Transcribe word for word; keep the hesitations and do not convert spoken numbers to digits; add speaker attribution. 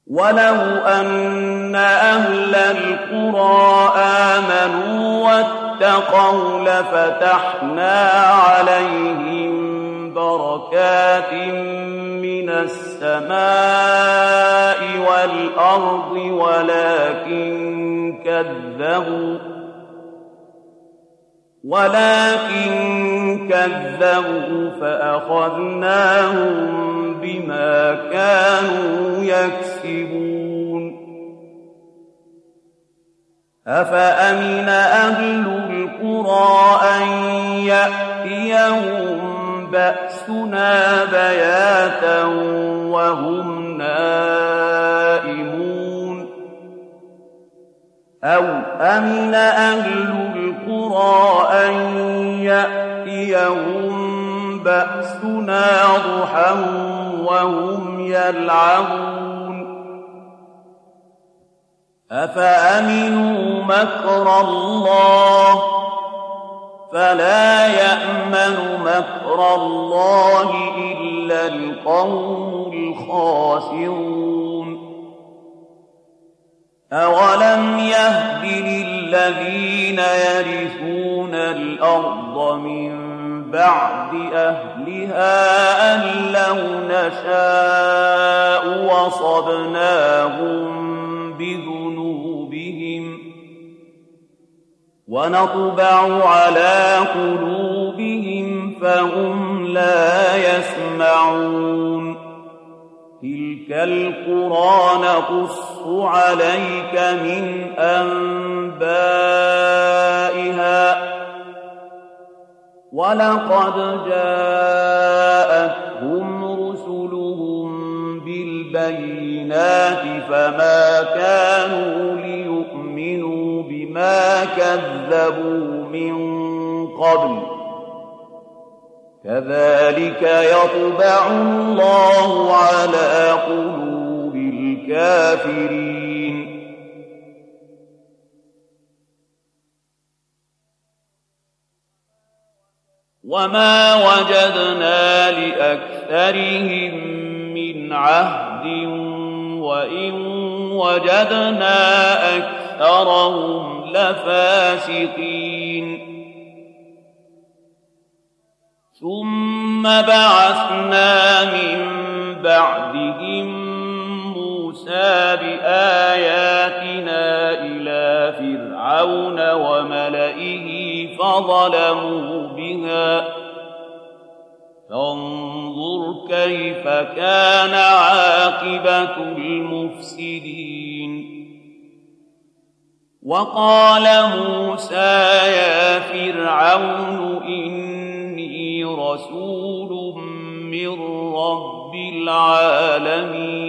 Speaker 1: وَلَوْ أَنَّ أَهْلَ الْقُرَىٰ آمَنُوا وَاتَّقَوْا لَفَتَحْنَا عَلَيْهِم بَرَكَاتٍ مِّنَ السَّمَاءِ وَالْأَرْضِ وَلَٰكِن كَذَّبُوا وَلَٰكِن كَذَّبُوا فَأَخَذْنَاهُم بِمَا كَانُوا يَكْسِبُونَ أَفَأَمِنَ أَهْلُ الْقُرَىٰ أَن يَأْتِيَهُم بَأْسُنَا بَيَاتًا وَهُمْ نَائِمُونَ أَوْ أَمِنَ أَهْلُ الْقُرَىٰ أَن يَأْتِيَهُم بَأْسُنَا ضُحًى وَهُمْ يَلْعَبُونَ أَفَأَمِنُوا مَكْرَ اللَّهِ فَلَا يَأْمَنُ مَكْرَ اللَّهِ إِلَّا الْقَوْمُ الْخَاسِرُونَ أَوَلَمْ يَهْدِ لِلَّذِينَ يَرِثُونَ الْأَرْضَ مِن بَعْدِ أَهْلِهَا أَن لَّوْ نَشَاءُ وَصَبْنَاهُم بِذُنُوبِهِمْ وَنَطْبَعُ عَلَىٰ قُلُوبِهِمْ فَهُمْ لَا يَسْمَعُونَ تِلْكَ الْقُرَىٰ نَقُصُّ عَلَيْكَ مِنْ أَنبَائِهَا وَلَقَدْ جَاءَتْهُمْ رُسُلُهُم بِالْبَيِّنَاتِ فَمَا كَانُوا لِيُؤْمِنُوا بِمَا كَذَّبُوا مِن قَبْلُ كَذَٰلِكَ يَطْبَعُ اللَّهُ عَلَىٰ قُلُوبِ الْكَافِرِينَ وَمَا وَجَدْنَا لِأَكْثَرِهِم مِّنْ عَهْدٍ وَإِن وَجَدْنَا أَكْثَرَهُمْ لَفَاسِقِينَ ثُمَّ بَعَثْنَا مِن بَعْدِهِم مُّوسَىٰ بِآيَاتِنَا إِلَىٰ فِرْعَوْنَ وَمَلَئِهِ فَظَلَمُوا بِهَا فانظُرْ كَيْفَ كَانَ عَاقِبَةُ الْمُفْسِدِينَ وَقَالَ مُوسَىٰ يَا فِرْعَوْنُ إِنِّي رَسُولٌ مِّن رَّبِّ الْعَالَمِينَ